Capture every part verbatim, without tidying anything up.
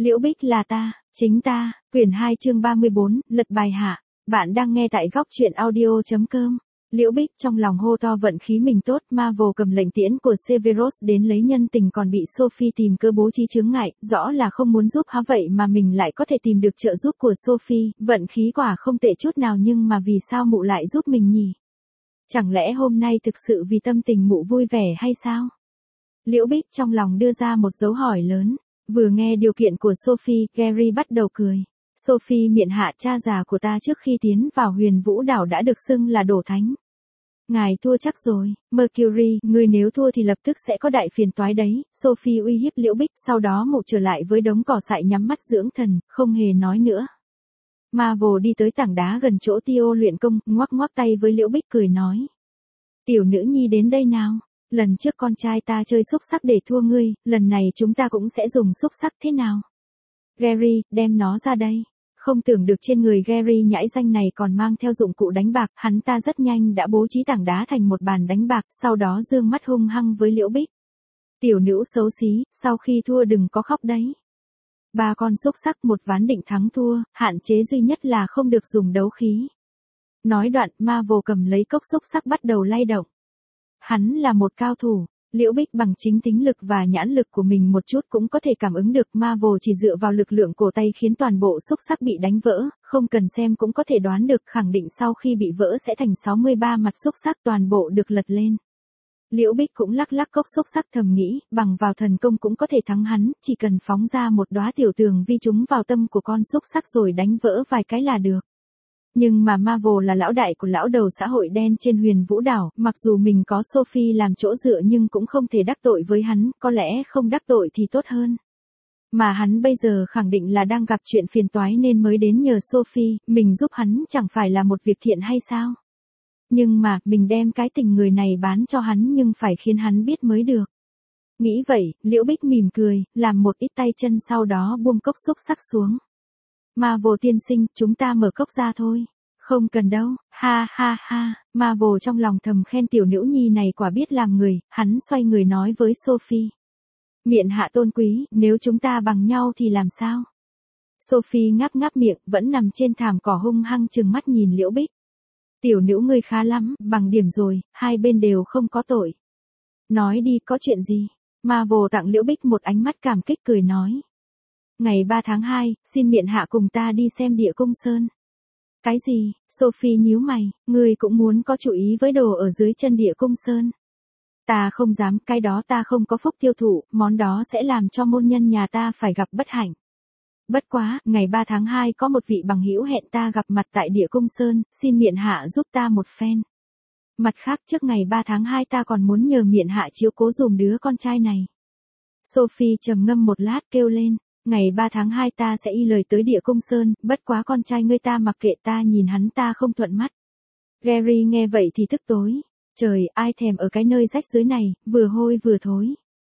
Liễu Bích là ta, chính ta, quyển hai chương ba mươi bốn, lật bài hạ. Bạn đang nghe tại góc truyện audio.com. Liễu Bích trong lòng hô to vận khí mình tốt, Marvel cầm lệnh tiễn của Severus đến lấy nhân tình còn bị Sophie tìm cơ bố trí chướng ngại, rõ là không muốn giúp há vậy mà mình lại có thể tìm được trợ giúp của Sophie, vận khí quả không tệ chút nào nhưng mà vì sao mụ lại giúp mình nhỉ? Chẳng lẽ hôm nay thực sự vì tâm tình mụ vui vẻ hay sao? Liễu Bích trong lòng đưa ra một dấu hỏi lớn. Vừa nghe điều kiện của Sophie, Gary bắt đầu cười. Sophie miệng hạ, cha già của ta trước khi tiến vào Huyền Vũ đảo đã được xưng là đổ thánh. Ngài thua chắc rồi, Mercury, ngươi nếu thua thì lập tức sẽ có đại phiền toái đấy. Sophie uy hiếp Liễu Bích, sau đó mụ trở lại với đống cỏ dại nhắm mắt dưỡng thần, không hề nói nữa. Marvel đi tới tảng đá gần chỗ Tio luyện công, ngoắc ngoắc tay với Liễu Bích cười nói. Tiểu nữ nhi đến đây nào. Lần trước con trai ta chơi xúc xắc để thua ngươi, lần này chúng ta cũng sẽ dùng xúc xắc thế nào? Gary, đem nó ra đây. Không tưởng được trên người Gary nhãi danh này còn mang theo dụng cụ đánh bạc, hắn ta rất nhanh đã bố trí tảng đá thành một bàn đánh bạc, sau đó dương mắt hung hăng với Liễu Bích. Tiểu nữ xấu xí, sau khi thua đừng có khóc đấy. Ba con xúc xắc một ván định thắng thua, hạn chế duy nhất là không được dùng đấu khí. Nói đoạn, Marvel cầm lấy cốc xúc xắc bắt đầu lay động. Hắn là một cao thủ, Liễu Bích bằng chính tính lực và nhãn lực của mình một chút cũng có thể cảm ứng được Marvel chỉ dựa vào lực lượng cổ tay khiến toàn bộ xúc xắc bị đánh vỡ, không cần xem cũng có thể đoán được khẳng định sau khi bị vỡ sẽ thành sáu mươi ba mặt xúc xắc toàn bộ được lật lên. Liễu Bích cũng lắc lắc cốc xúc xắc thầm nghĩ, bằng vào thần công cũng có thể thắng hắn, chỉ cần phóng ra một đóa tiểu tường vi trúng vào tâm của con xúc xắc rồi đánh vỡ vài cái là được. Nhưng mà Marvel là lão đại của lão đầu xã hội đen trên Huyền Vũ đảo, mặc dù mình có Sophie làm chỗ dựa nhưng cũng không thể đắc tội với hắn, có lẽ không đắc tội thì tốt hơn. Mà hắn bây giờ khẳng định là đang gặp chuyện phiền toái nên mới đến nhờ Sophie, mình giúp hắn chẳng phải là một việc thiện hay sao? Nhưng mà, mình đem cái tình người này bán cho hắn nhưng phải khiến hắn biết mới được. Nghĩ vậy, Liễu Bích mỉm cười, làm một ít tay chân sau đó buông cốc xúc xắc xuống. Marvel tiên sinh, chúng ta mở cốc ra thôi. Không cần đâu, ha ha ha, Marvel trong lòng thầm khen tiểu nữ nhi này quả biết làm người, hắn xoay người nói với Sophie. Miện hạ tôn quý, nếu chúng ta bằng nhau thì làm sao? Sophie ngáp ngáp miệng, vẫn nằm trên thảm cỏ hung hăng trừng mắt nhìn Liễu Bích. Tiểu nữ ngươi khá lắm, bằng điểm rồi, hai bên đều không có tội. Nói đi, có chuyện gì? Marvel tặng Liễu Bích một ánh mắt cảm kích cười nói. Ngày ba tháng hai, xin miện hạ cùng ta đi xem Địa Cung Sơn. Cái gì? Sophie nhíu mày, ngươi cũng muốn có chủ ý với đồ ở dưới chân Địa Cung Sơn. Ta không dám, cái đó ta không có phúc tiêu thụ, món đó sẽ làm cho môn nhân nhà ta phải gặp bất hạnh. Bất quá, ngày ba tháng hai có một vị bằng hữu hẹn ta gặp mặt tại Địa Cung Sơn, xin miện hạ giúp ta một phen. Mặt khác trước ngày ba tháng hai ta còn muốn nhờ miện hạ chiếu cố dùm đứa con trai này. Sophie trầm ngâm một lát kêu lên. Ngày ba tháng hai ta sẽ y lời tới Địa Cung Sơn, bất quá con trai ngươi ta mặc kệ ta nhìn hắn ta không thuận mắt. Gary nghe vậy thì tức tối. Trời, ai thèm ở cái nơi rách dưới này, vừa hôi vừa thối.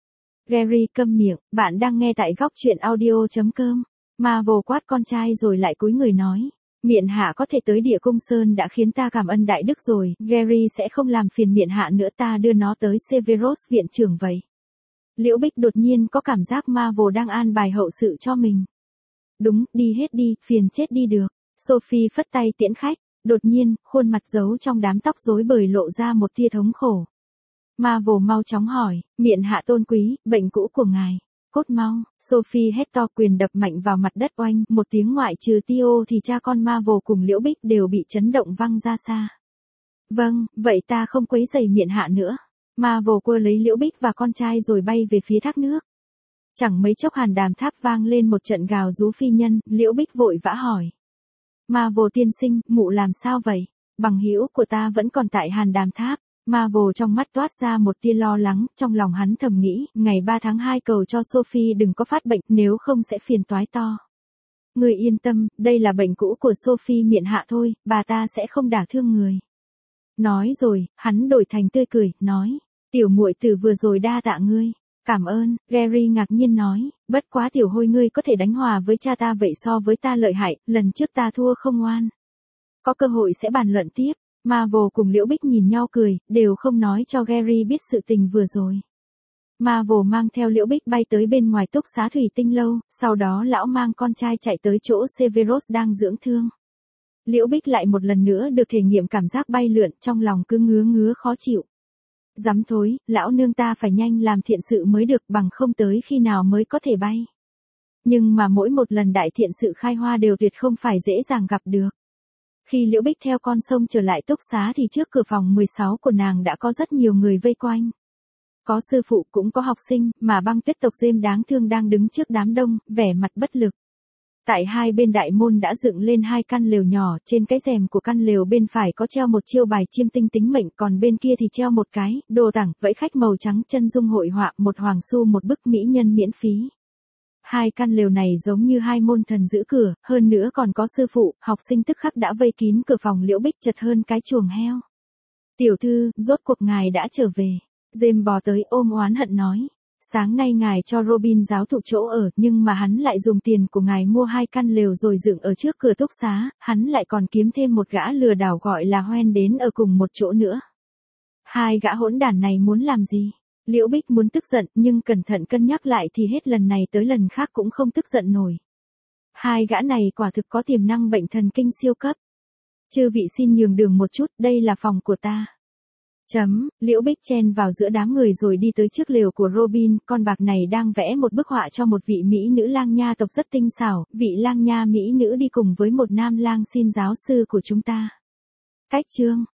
Gary câm miệng, bạn đang nghe tại góc truyện audio.com. Marvel quát con trai rồi lại cúi người nói. Miện hạ có thể tới Địa Cung Sơn đã khiến ta cảm ơn đại đức rồi, Gary sẽ không làm phiền miện hạ nữa, ta đưa nó tới Severus viện trưởng vậy. Liễu Bích đột nhiên có cảm giác Marvel đang an bài hậu sự cho mình. Đúng, đi hết đi, phiền chết đi được. Sophie phất tay tiễn khách, đột nhiên, khuôn mặt giấu trong đám tóc rối bời lộ ra một tia thống khổ. Marvel mau chóng hỏi, miện hạ tôn quý, bệnh cũ của ngài. Cốt mau, Sophie hét to quyền đập mạnh vào mặt đất oanh, một tiếng ngoại trừ Tio thì cha con Marvel cùng Liễu Bích đều bị chấn động văng ra xa. Vâng, vậy ta không quấy rầy miện hạ nữa. Marvel quơ lấy Liễu Bích và con trai rồi bay về phía thác nước. Chẳng mấy chốc Hàn Đàm Tháp vang lên một trận gào rú phi nhân, Liễu Bích vội vã hỏi. Marvel tiên sinh, mụ làm sao vậy? Bằng hữu của ta vẫn còn tại Hàn Đàm Tháp. Marvel trong mắt toát ra một tia lo lắng, trong lòng hắn thầm nghĩ, ngày ba tháng hai cầu cho Sophie đừng có phát bệnh, nếu không sẽ phiền toái to. Người yên tâm, đây là bệnh cũ của Sophie miện hạ thôi, bà ta sẽ không đả thương người. Nói rồi, hắn đổi thành tươi cười, nói, tiểu muội tử vừa rồi đa tạ ngươi, cảm ơn. Gary ngạc nhiên nói, bất quá tiểu hôi ngươi có thể đánh hòa với cha ta vậy so với ta lợi hại, lần trước ta thua không ngoan. Có cơ hội sẽ bàn luận tiếp. Marvel cùng Liễu Bích nhìn nhau cười, đều không nói cho Gary biết sự tình vừa rồi. Marvel mang theo Liễu Bích bay tới bên ngoài túc xá thủy tinh lâu, sau đó lão mang con trai chạy tới chỗ Severus đang dưỡng thương. Liễu Bích lại một lần nữa được thể nghiệm cảm giác bay lượn, trong lòng cứ ngứa ngứa khó chịu. Dám thối, lão nương ta phải nhanh làm thiện sự mới được, bằng không tới khi nào mới có thể bay. Nhưng mà mỗi một lần đại thiện sự khai hoa đều tuyệt không phải dễ dàng gặp được. Khi Liễu Bích theo con sông trở lại túc xá thì trước cửa phòng mười sáu của nàng đã có rất nhiều người vây quanh. Có sư phụ cũng có học sinh, mà Băng Tuyết tộc Diêm đáng thương đang đứng trước đám đông, vẻ mặt bất lực. Tại hai bên đại môn đã dựng lên hai căn lều nhỏ, trên cái rèm của căn lều bên phải có treo một chiêu bài chiêm tinh tính mệnh, còn bên kia thì treo một cái, đồ tẳng, vẫy khách màu trắng chân dung hội họa, một hoàng xu một bức mỹ nhân miễn phí. Hai căn lều này giống như hai môn thần giữ cửa, hơn nữa còn có sư phụ, học sinh tức khắc đã vây kín cửa phòng Liễu Bích chật hơn cái chuồng heo. Tiểu thư, rốt cuộc ngài đã trở về. James bò tới ôm oán hận nói. Sáng nay ngài cho Robin giáo thụ chỗ ở, nhưng mà hắn lại dùng tiền của ngài mua hai căn lều rồi dựng ở trước cửa túc xá, hắn lại còn kiếm thêm một gã lừa đảo gọi là Hoen đến ở cùng một chỗ nữa. Hai gã hỗn đản này muốn làm gì? Liễu Bích muốn tức giận, nhưng cẩn thận cân nhắc lại thì hết lần này tới lần khác cũng không tức giận nổi. Hai gã này quả thực có tiềm năng bệnh thần kinh siêu cấp. Chư vị xin nhường đường một chút, đây là phòng của ta. Chấm, Liễu Bích chen vào giữa đám người rồi đi tới trước lều của Robin, con bạc này đang vẽ một bức họa cho một vị mỹ nữ lang nha tộc rất tinh xảo, vị lang nha mỹ nữ đi cùng với một nam lang xin giáo sư của chúng ta. Cách chương